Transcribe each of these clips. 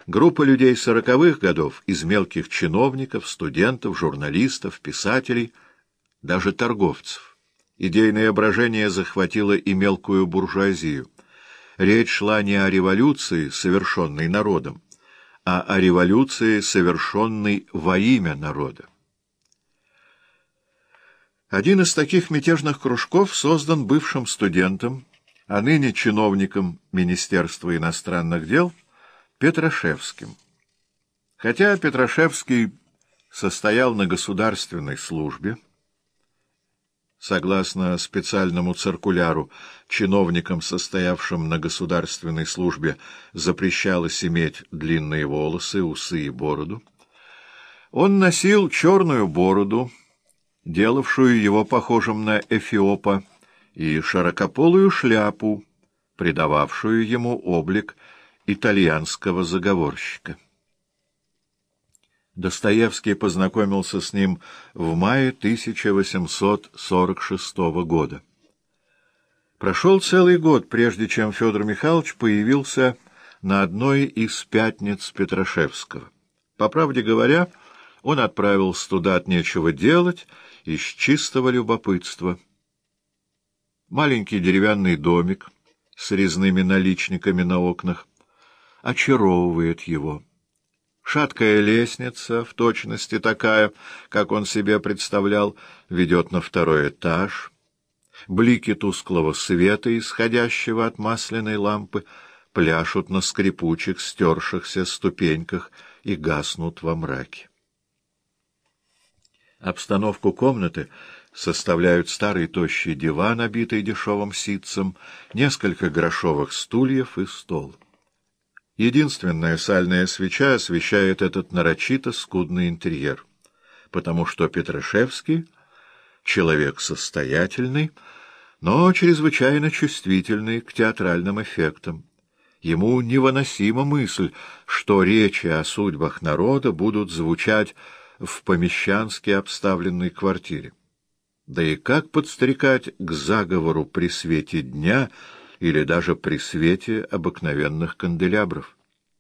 Группа людей 40-х годов из мелких чиновников, студентов, журналистов, писателей, даже торговцев. Идейное брожение захватило и мелкую буржуазию. Речь шла не о революции, совершенной народом, а о революции, совершенной во имя народа. Один из таких мятежных кружков создан бывшим студентом, а ныне чиновником Министерства иностранных дел Петрашевским. Хотя Петрашевский состоял на государственной службе, согласно специальному циркуляру, чиновникам, состоявшим на государственной службе, запрещалось иметь длинные волосы, усы и бороду, он носил черную бороду, делавшую его похожим на эфиопа, и широкополую шляпу, придававшую ему облик итальянского заговорщика. Достоевский познакомился с ним в мае 1846 года. Прошел целый год, прежде чем Федор Михайлович появился на одной из пятниц Петрашевского. По правде говоря, он отправился туда от нечего делать, из чистого любопытства. Маленький деревянный домик с резными наличниками на окнах очаровывает его. Шаткая лестница, в точности такая, как он себе представлял, ведет на второй этаж. Блики тусклого света, исходящего от масляной лампы, пляшут на скрипучих, стершихся ступеньках и гаснут во мраке. Обстановку комнаты составляют старый тощий диван, обитый дешевым ситцем, несколько грошовых стульев и стол. Единственная сальная свеча освещает этот нарочито скудный интерьер, потому что Петрашевский — человек состоятельный, но чрезвычайно чувствительный к театральным эффектам. Ему невыносима мысль, что речи о судьбах народа будут звучать в помещански обставленной квартире. Да и как подстрекать к заговору при свете дня или даже при свете обыкновенных канделябров?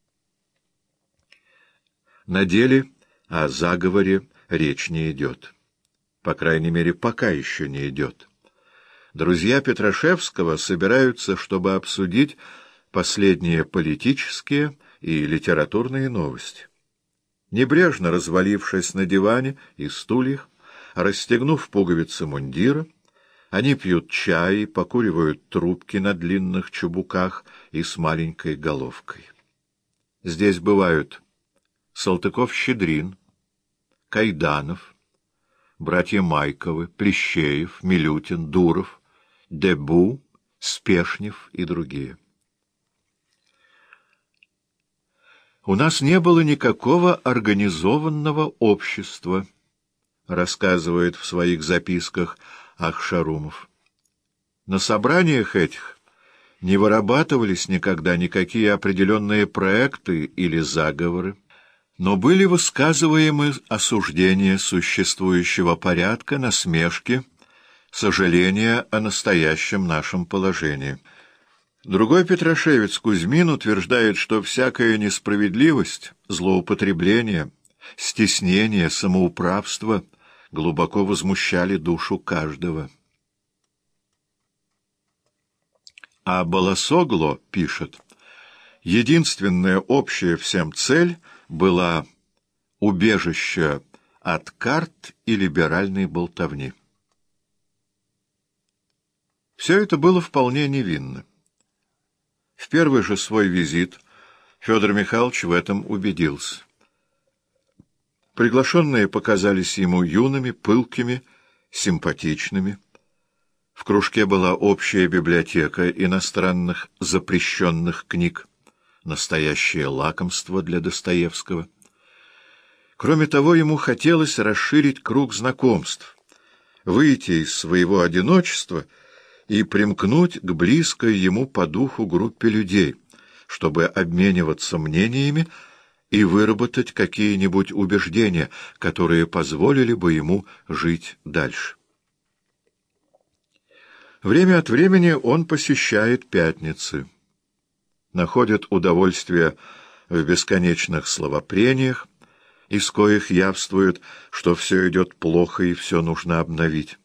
На деле о заговоре речь не идет. По крайней мере, пока еще не идет. Друзья Петрашевского собираются, чтобы обсудить последние политические и литературные новости. Небрежно развалившись на диване и стульях, расстегнув пуговицы мундира, они пьют чай и покуривают трубки на длинных чубуках и с маленькой головкой. Здесь бывают Салтыков-Щедрин, Кайданов, братья Майковы, Плещеев, Милютин, Дуров, Дебу, Спешнев и другие. «У нас не было никакого организованного общества», рассказывает в своих записках Ахшарумов. На собраниях этих не вырабатывались никогда никакие определенные проекты или заговоры, но были высказываемы осуждения существующего порядка, насмешки, сожаления о настоящем нашем положении. Другой петрашевец Кузьмин утверждает, что всякая несправедливость, злоупотребление, стеснение, самоуправство глубоко возмущали душу каждого. А Болосогло пишет: единственная общая всем цель была убежище от карт и либеральной болтовни. Все это было вполне невинно. В первый же свой визит Федор Михайлович в этом убедился. Приглашенные показались ему юными, пылкими, симпатичными. В кружке была общая библиотека иностранных запрещенных книг, настоящее лакомство для Достоевского. Кроме того, ему хотелось расширить круг знакомств, выйти из своего одиночества и примкнуть к близкой ему по духу группе людей, чтобы обмениваться мнениями и выработать какие-нибудь убеждения, которые позволили бы ему жить дальше. Время от времени он посещает пятницы, находит удовольствие в бесконечных словопрениях, из коих явствует, что все идет плохо и все нужно обновить.